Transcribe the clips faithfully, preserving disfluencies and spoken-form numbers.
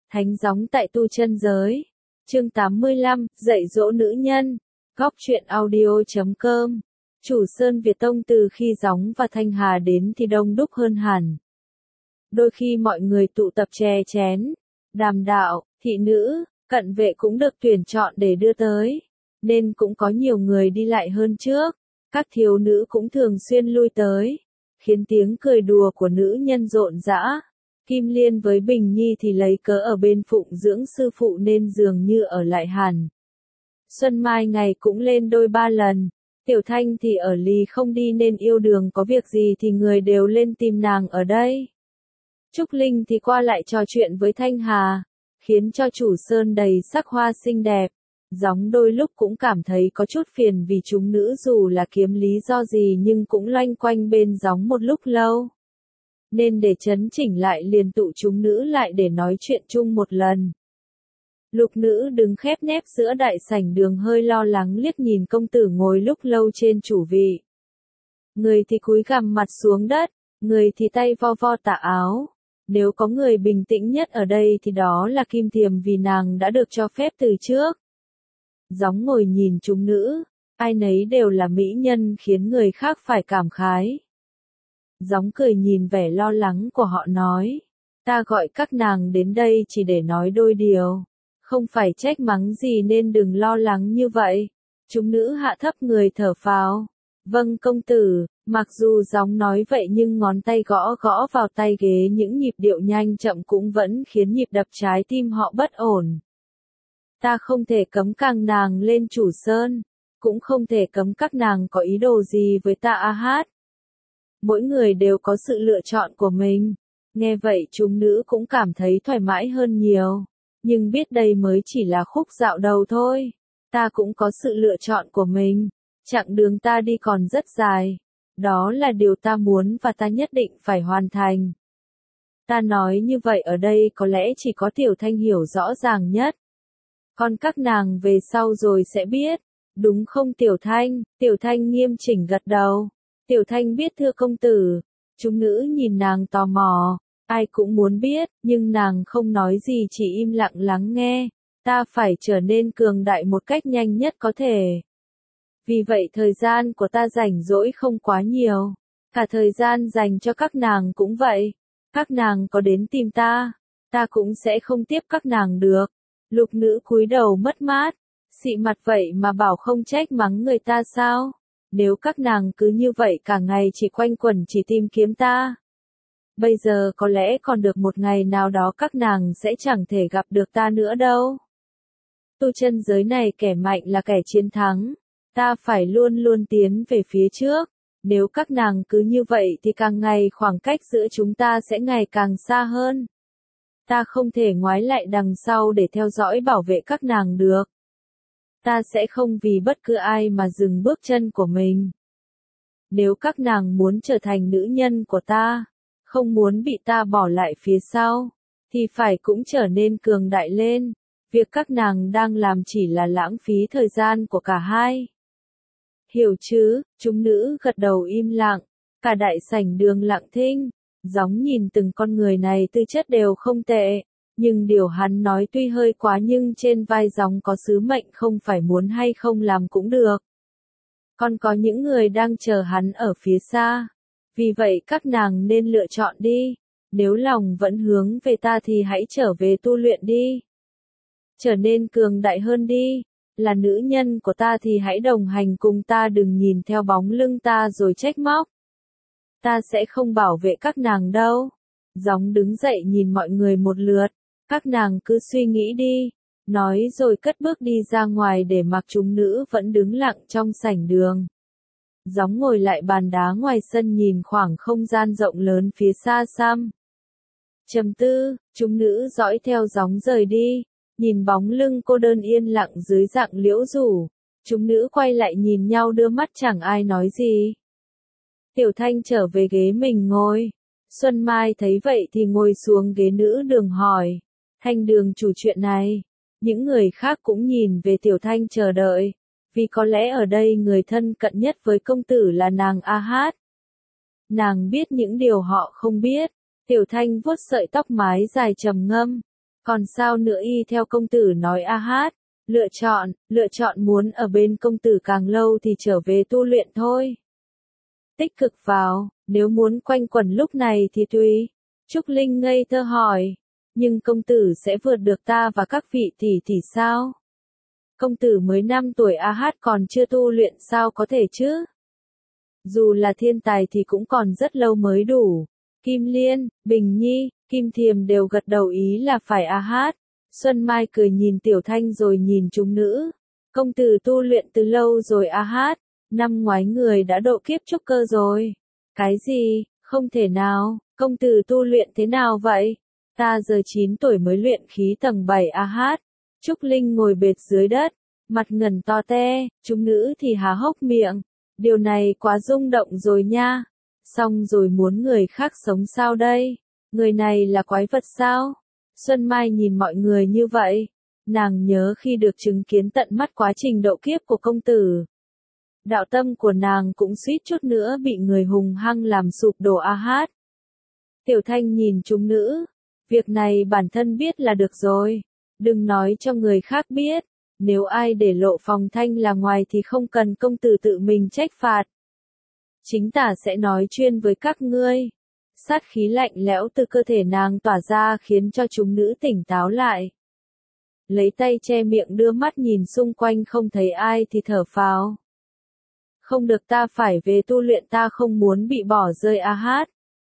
Thánh gióng tại tu chân giới. Chương tám mươi lăm, dạy dỗ nữ nhân. Góc truyện audio chấm com. Chủ Sơn Việt Tông từ khi gióng và Thanh Hà đến thì đông đúc hơn hẳn. Đôi khi mọi người tụ tập chè chén, đàm đạo, thị nữ, cận vệ cũng được tuyển chọn để đưa tới, nên cũng có nhiều người đi lại hơn trước. Các thiếu nữ cũng thường xuyên lui tới, khiến tiếng cười đùa của nữ nhân rộn rã. Kim Liên với Bình Nhi thì lấy cớ ở bên phụng dưỡng sư phụ nên dường như ở lại hẳn. Xuân Mai ngày cũng lên đôi ba lần. Tiểu Thanh thì ở lì không đi nên yêu đường có việc gì thì người đều lên tìm nàng ở đây. Trúc Linh thì qua lại trò chuyện với Thanh Hà, khiến cho chủ Sơn đầy sắc hoa xinh đẹp. Gióng đôi lúc cũng cảm thấy có chút phiền vì chúng nữ dù là kiếm lý do gì nhưng cũng loanh quanh bên gióng một lúc lâu. Nên để chấn chỉnh lại liền tụ chúng nữ lại để nói chuyện chung một lần. Lục nữ đứng khép nép giữa đại sảnh đường hơi lo lắng liếc nhìn công tử ngồi lúc lâu trên chủ vị. Người thì cúi gằm mặt xuống đất, người thì tay vo vo tà áo. Nếu có người bình tĩnh nhất ở đây thì đó là Kim Thiềm vì nàng đã được cho phép từ trước. Gióng ngồi nhìn chúng nữ, ai nấy đều là mỹ nhân khiến người khác phải cảm khái. Gióng cười nhìn vẻ lo lắng của họ nói, ta gọi các nàng đến đây chỉ để nói đôi điều, không phải trách mắng gì nên đừng lo lắng như vậy. Chúng nữ hạ thấp người thở phào, vâng công tử. Mặc dù gióng nói vậy nhưng ngón tay gõ gõ vào tay ghế những nhịp điệu nhanh chậm cũng vẫn khiến nhịp đập trái tim họ bất ổn. Ta không thể cấm càng nàng lên chủ Sơn, cũng không thể cấm các nàng có ý đồ gì với ta a hát. Mỗi người đều có sự lựa chọn của mình. Nghe vậy chúng nữ cũng cảm thấy thoải mái hơn nhiều. Nhưng biết đây mới chỉ là khúc dạo đầu thôi. Ta cũng có sự lựa chọn của mình. Chặng đường ta đi còn rất dài. Đó là điều ta muốn và ta nhất định phải hoàn thành. Ta nói như vậy ở đây có lẽ chỉ có Tiểu Thanh hiểu rõ ràng nhất. Còn các nàng về sau rồi sẽ biết. Đúng không Tiểu Thanh? Tiểu Thanh nghiêm chỉnh gật đầu. Tiểu Thanh biết thưa công tử. Chúng nữ nhìn nàng tò mò. Ai cũng muốn biết, nhưng nàng không nói gì chỉ im lặng lắng nghe. Ta phải trở nên cường đại một cách nhanh nhất có thể. Vì vậy thời gian của ta rảnh rỗi không quá nhiều. Cả thời gian dành cho các nàng cũng vậy. Các nàng có đến tìm ta, ta cũng sẽ không tiếp các nàng được. Lục nữ cúi đầu mất mát. Xị mặt vậy mà bảo không trách mắng người ta sao? Nếu các nàng cứ như vậy cả ngày chỉ quanh quẩn chỉ tìm kiếm ta. Bây giờ có lẽ còn được một ngày nào đó các nàng sẽ chẳng thể gặp được ta nữa đâu. Tu chân giới này kẻ mạnh là kẻ chiến thắng. Ta phải luôn luôn tiến về phía trước. Nếu các nàng cứ như vậy thì càng ngày khoảng cách giữa chúng ta sẽ ngày càng xa hơn. Ta không thể ngoái lại đằng sau để theo dõi bảo vệ các nàng được. Ta sẽ không vì bất cứ ai mà dừng bước chân của mình. Nếu các nàng muốn trở thành nữ nhân của ta, không muốn bị ta bỏ lại phía sau, thì phải cũng trở nên cường đại lên. Việc các nàng đang làm chỉ là lãng phí thời gian của cả hai. Hiểu chứ? Chúng nữ gật đầu im lặng. Cả đại sảnh đường lặng thinh. Gióng nhìn từng con người này tư chất đều không tệ. Nhưng điều hắn nói tuy hơi quá nhưng trên vai gióng có sứ mệnh không phải muốn hay không làm cũng được. Còn có những người đang chờ hắn ở phía xa. Vì vậy các nàng nên lựa chọn đi. Nếu lòng vẫn hướng về ta thì hãy trở về tu luyện đi. Trở nên cường đại hơn đi. Là nữ nhân của ta thì hãy đồng hành cùng ta, đừng nhìn theo bóng lưng ta rồi trách móc. Ta sẽ không bảo vệ các nàng đâu. Gióng đứng dậy nhìn mọi người một lượt. Các nàng cứ suy nghĩ đi. Nói rồi cất bước đi ra ngoài để mặc chúng nữ vẫn đứng lặng trong sảnh đường. Gióng ngồi lại bàn đá ngoài sân nhìn khoảng không gian rộng lớn phía xa xăm. Trầm tư, chúng nữ dõi theo gióng rời đi. Nhìn bóng lưng cô đơn yên lặng dưới dạng liễu rủ. Chúng nữ quay lại nhìn nhau đưa mắt chẳng ai nói gì. Tiểu Thanh trở về ghế mình ngồi. Xuân Mai thấy vậy thì ngồi xuống ghế nữ đường hỏi. Thanh đường chủ chuyện này. Những người khác cũng nhìn về Tiểu Thanh chờ đợi. Vì có lẽ ở đây người thân cận nhất với công tử là nàng a hát. Nàng biết những điều họ không biết. Tiểu Thanh vuốt sợi tóc mái dài trầm ngâm. Còn sao nữa y theo công tử nói a hát, lựa chọn, lựa chọn muốn ở bên công tử càng lâu thì trở về tu luyện thôi. Tích cực vào, nếu muốn quanh quẩn lúc này thì tùy. Trúc Linh ngây thơ hỏi, nhưng công tử sẽ vượt được ta và các vị tỷ tỷ sao? Công tử mới năm tuổi a hát còn chưa tu luyện sao có thể chứ? Dù là thiên tài thì cũng còn rất lâu mới đủ. Kim Liên, Bình Nhi, Kim Thiềm đều gật đầu ý là phải a hát. Xuân Mai cười nhìn Tiểu Thanh rồi nhìn chúng nữ. Công tử tu luyện từ lâu rồi a hát, năm ngoái người đã độ kiếp trúc cơ rồi. Cái gì, không thể nào, công tử tu luyện thế nào vậy? Ta giờ chín tuổi mới luyện khí tầng bảy a hát. Trúc Linh ngồi bệt dưới đất, mặt ngần to te, chúng nữ thì há hốc miệng. Điều này quá rung động rồi nha. Xong rồi muốn người khác sống sao đây? Người này là quái vật sao? Xuân Mai nhìn mọi người như vậy. Nàng nhớ khi được chứng kiến tận mắt quá trình độ kiếp của công tử. Đạo tâm của nàng cũng suýt chút nữa bị người hùng hăng làm sụp đổ a hát. Tiểu Thanh nhìn chúng nữ. Việc này bản thân biết là được rồi. Đừng nói cho người khác biết. Nếu ai để lộ phòng Thanh là ngoài thì không cần công tử tự mình trách phạt. Chính tả sẽ nói chuyên với các ngươi. Sát khí lạnh lẽo từ cơ thể nàng tỏa ra khiến cho chúng nữ tỉnh táo lại. Lấy tay che miệng đưa mắt nhìn xung quanh không thấy ai thì thở phào. Không được, ta phải về tu luyện, ta không muốn bị bỏ rơi a hát.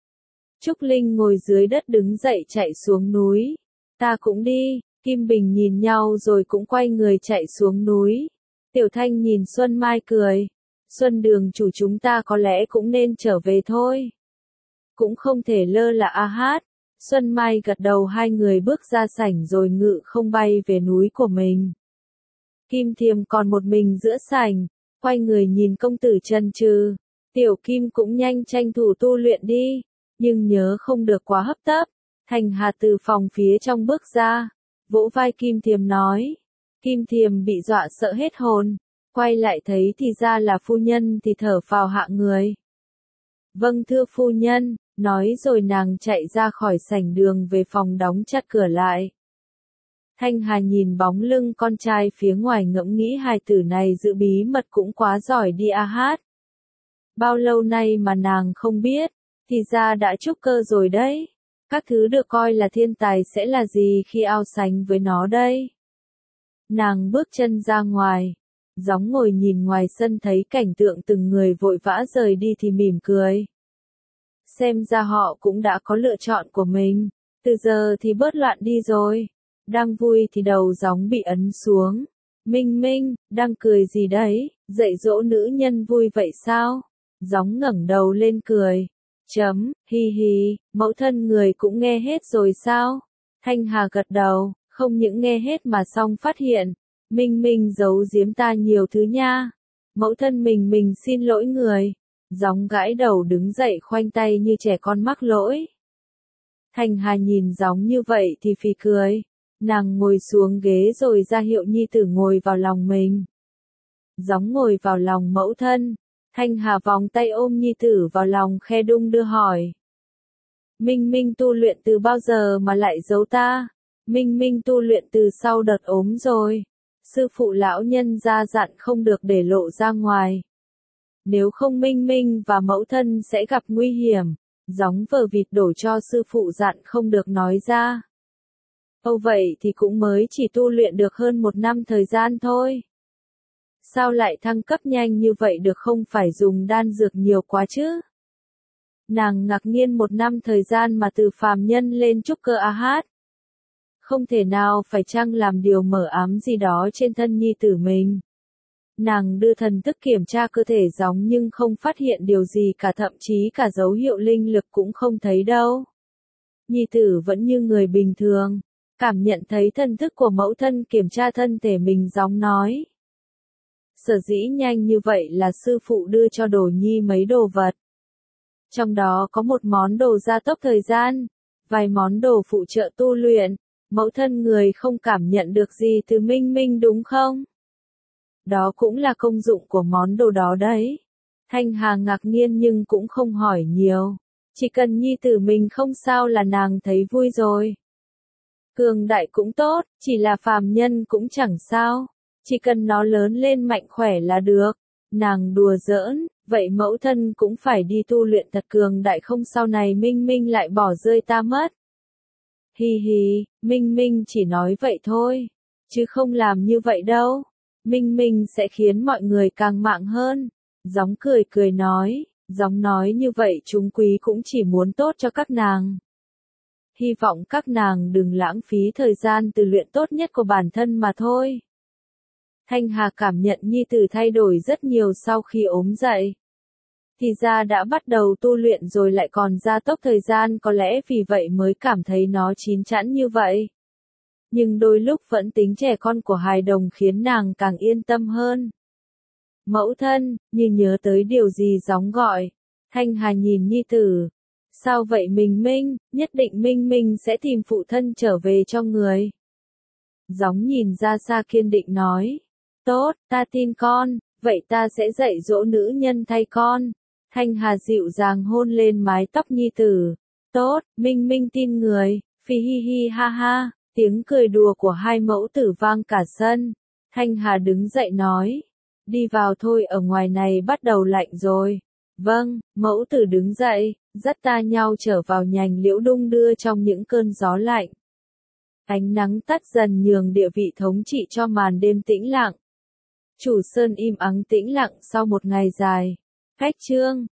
Trúc Linh ngồi dưới đất đứng dậy chạy xuống núi. Ta cũng đi. Kim Bình nhìn nhau rồi cũng quay người chạy xuống núi. Tiểu Thanh nhìn Xuân Mai cười. Xuân đường chủ, chúng ta có lẽ cũng nên trở về thôi. Cũng không thể lơ là a hát. Xuân Mai gật đầu, hai người bước ra sảnh rồi ngự không bay về núi của mình. Kim Thiềm còn một mình giữa sảnh, quay người nhìn công tử chần chừ. Tiểu Kim cũng nhanh tranh thủ tu luyện đi, nhưng nhớ không được quá hấp tấp. Thanh Hà từ phòng phía trong bước ra, vỗ vai Kim Thiềm nói. Kim Thiềm bị dọa sợ hết hồn, quay lại thấy thì ra là phu nhân thì thở phào hạ người. Vâng thưa phu nhân, nói rồi nàng chạy ra khỏi sảnh đường về phòng đóng chặt cửa lại. Thanh Hà nhìn bóng lưng con trai phía ngoài ngẫm nghĩ hài tử này giữ bí mật cũng quá giỏi đi a hát. Bao lâu nay mà nàng không biết, thì ra đã trúc cơ rồi đấy. Các thứ được coi là thiên tài sẽ là gì khi ao sánh với nó đây? Nàng bước chân ra ngoài, gióng ngồi nhìn ngoài sân thấy cảnh tượng từng người vội vã rời đi thì mỉm cười. Xem ra họ cũng đã có lựa chọn của mình, từ giờ thì bớt loạn đi rồi. Đang vui thì đầu gióng bị ấn xuống. Minh Minh, đang cười gì đấy, dạy dỗ nữ nhân vui vậy sao? Gióng ngẩng đầu lên cười. Chấm, hi hi, mẫu thân người cũng nghe hết rồi sao? Thanh Hà gật đầu, không những nghe hết mà xong phát hiện. Minh Minh giấu giếm ta nhiều thứ nha. Mẫu thân mình mình xin lỗi người. Gióng gãi đầu đứng dậy khoanh tay như trẻ con mắc lỗi. Thanh Hà nhìn gióng như vậy thì phì cười. Nàng ngồi xuống ghế rồi ra hiệu nhi tử ngồi vào lòng mình. Gióng ngồi vào lòng mẫu thân. Thanh Hà vòng tay ôm nhi tử vào lòng khe đung đưa hỏi. Minh Minh tu luyện từ bao giờ mà lại giấu ta? Minh Minh tu luyện từ sau đợt ốm rồi. Sư phụ lão nhân ra dặn không được để lộ ra ngoài. Nếu không Minh Minh và mẫu thân sẽ gặp nguy hiểm. Gióng vờ vịt đổ cho sư phụ dặn không được nói ra. Âu vậy thì cũng mới chỉ tu luyện được hơn một năm thời gian thôi. Sao lại thăng cấp nhanh như vậy được, không phải dùng đan dược nhiều quá chứ? Nàng ngạc nhiên, một năm thời gian mà từ phàm nhân lên trúc cơ a hát. Không thể nào, phải chăng làm điều mờ ám gì đó trên thân nhi tử mình. Nàng đưa thần thức kiểm tra cơ thể gióng nhưng không phát hiện điều gì cả, thậm chí cả dấu hiệu linh lực cũng không thấy đâu. Nhi tử vẫn như người bình thường. Cảm nhận thấy thần thức của mẫu thân kiểm tra thân thể mình, gióng nói. Sở dĩ nhanh như vậy là sư phụ đưa cho đồ nhi mấy đồ vật. Trong đó có một món đồ gia tốc thời gian, vài món đồ phụ trợ tu luyện. Mẫu thân người không cảm nhận được gì từ Minh Minh đúng không? Đó cũng là công dụng của món đồ đó đấy. Thanh Hà ngạc nhiên nhưng cũng không hỏi nhiều. Chỉ cần nhi tử mình không sao là nàng thấy vui rồi. Cường đại cũng tốt, chỉ là phàm nhân cũng chẳng sao. Chỉ cần nó lớn lên mạnh khỏe là được. Nàng đùa giỡn, vậy mẫu thân cũng phải đi tu luyện thật cường đại không sau này Minh Minh lại bỏ rơi ta mất. Hi hi, Minh Minh chỉ nói vậy thôi, chứ không làm như vậy đâu. Minh Minh sẽ khiến mọi người càng mạng hơn. Gióng cười cười nói, gióng nói như vậy chúng quý cũng chỉ muốn tốt cho các nàng. Hy vọng các nàng đừng lãng phí thời gian tu luyện tốt nhất của bản thân mà thôi. Thanh Hà cảm nhận nhi tử thay đổi rất nhiều sau khi ốm dậy. Thì ra đã bắt đầu tu luyện rồi lại còn gia tốc thời gian, có lẽ vì vậy mới cảm thấy nó chín chắn như vậy. Nhưng đôi lúc vẫn tính trẻ con của hài đồng khiến nàng càng yên tâm hơn. Mẫu thân, như nhớ tới điều gì gióng gọi. Thanh Hà nhìn nhi tử. Sao vậy Minh Minh, nhất định Minh Minh sẽ tìm phụ thân trở về cho người. Gióng nhìn ra xa kiên định nói. Tốt, ta tin con, vậy ta sẽ dạy dỗ nữ nhân thay con. Thanh Hà dịu dàng hôn lên mái tóc nhi tử. Tốt, Minh Minh tin người, phi hi hi ha ha, tiếng cười đùa của hai mẫu tử vang cả sân. Thanh Hà đứng dậy nói. Đi vào thôi, ở ngoài này bắt đầu lạnh rồi. Vâng, mẫu tử đứng dậy, dắt ta nhau trở vào nhành liễu đung đưa trong những cơn gió lạnh. Ánh nắng tắt dần nhường địa vị thống trị cho màn đêm tĩnh lặng. Chủ sơn im ắng tĩnh lặng sau một ngày dài. Khách chương